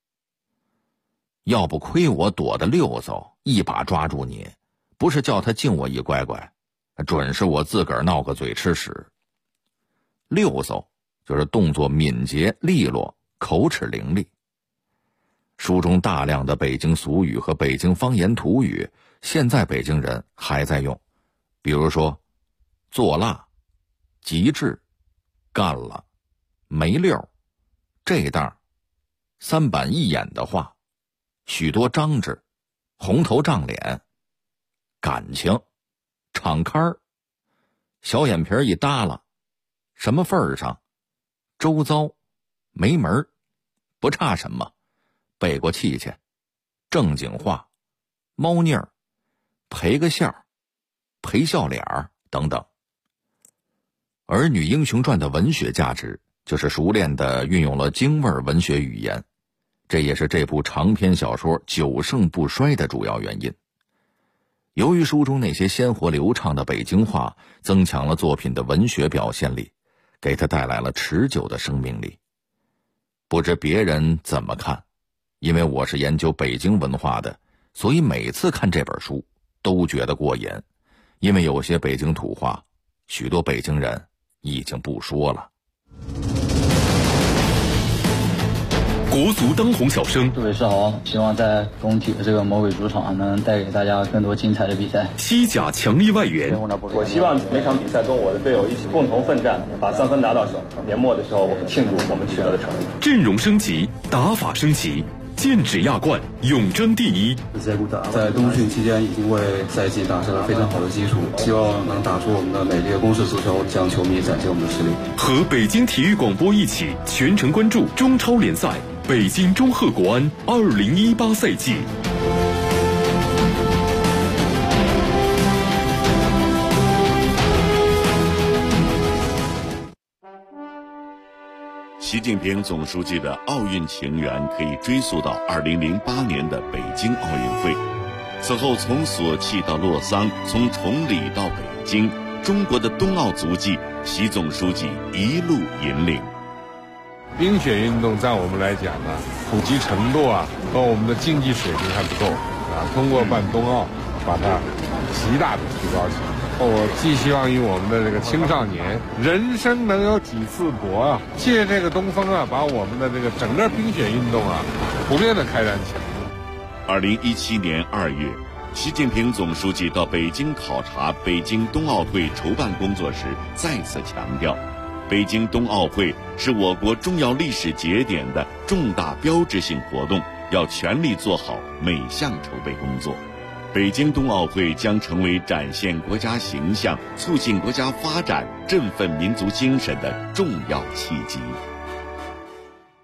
要不亏我躲得溜嗖，一把抓住你，不是叫他敬我一乖乖，准是我自个儿闹个嘴吃屎。溜嗖就是动作敏捷利落，口齿伶俐。书中大量的北京俗语和北京方言土语，现在北京人还在用，比如说做辣、极致、干了、没溜、这档、3板一眼的话、许多张志、红头胀脸、感情、敞开儿、小眼皮一耷拉、什么份儿上、周遭、没门、不差什么、背过气去、正经话、猫腻儿、赔个笑、赔笑脸儿等等。儿女英雄传的文学价值就是熟练地运用了京味文学语言，这也是这部长篇小说久盛不衰的主要原因。由于书中那些鲜活流畅的北京话增强了作品的文学表现力，给它带来了持久的生命力。不知别人怎么看，因为我是研究北京文化的，所以每次看这本书都觉得过瘾，因为有些北京土话许多北京人已经不说了。 国足当红小生， 祝伟是好，希望在工体的这个魔鬼主场能带给大家更多精彩的比赛。 西甲强力外援， 我希望每场比赛跟我的队友一起共同奋战，把3分拿到手。年末的时候，我们庆祝我们取得的成绩。 阵容升级，打法升级，剑指亚冠，永争第一。 在冬训期间已经为赛季打下了非常好的基础，希望能打出我们的美丽的攻势足球，向球迷展现我们的实力。 和北京体育广播一起全程关注中超联赛北京中赫国安2018赛季。 习近平总书记的奥运情缘可以追溯到2008年的北京奥运会。此后从索契到洛桑，从崇礼到北京，中国的冬奥足迹，习总书记一路引领。 冰雪运动在我们来讲呢，普及程度和我们的竞技水平还不够通过办冬奥把它极大的提高起来。我寄希望于我们的这个青少年，人生能有几次搏借这个东风把我们的这个整个冰雪运动普遍的开展起来。 2017年2月，习近平总书记到北京考察北京冬奥会筹办工作时，再次强调，北京冬奥会是我国重要历史节点的重大标志性活动，要全力做好每项筹备工作。北京冬奥会将成为展现国家形象、促进国家发展、振奋民族精神的重要契机。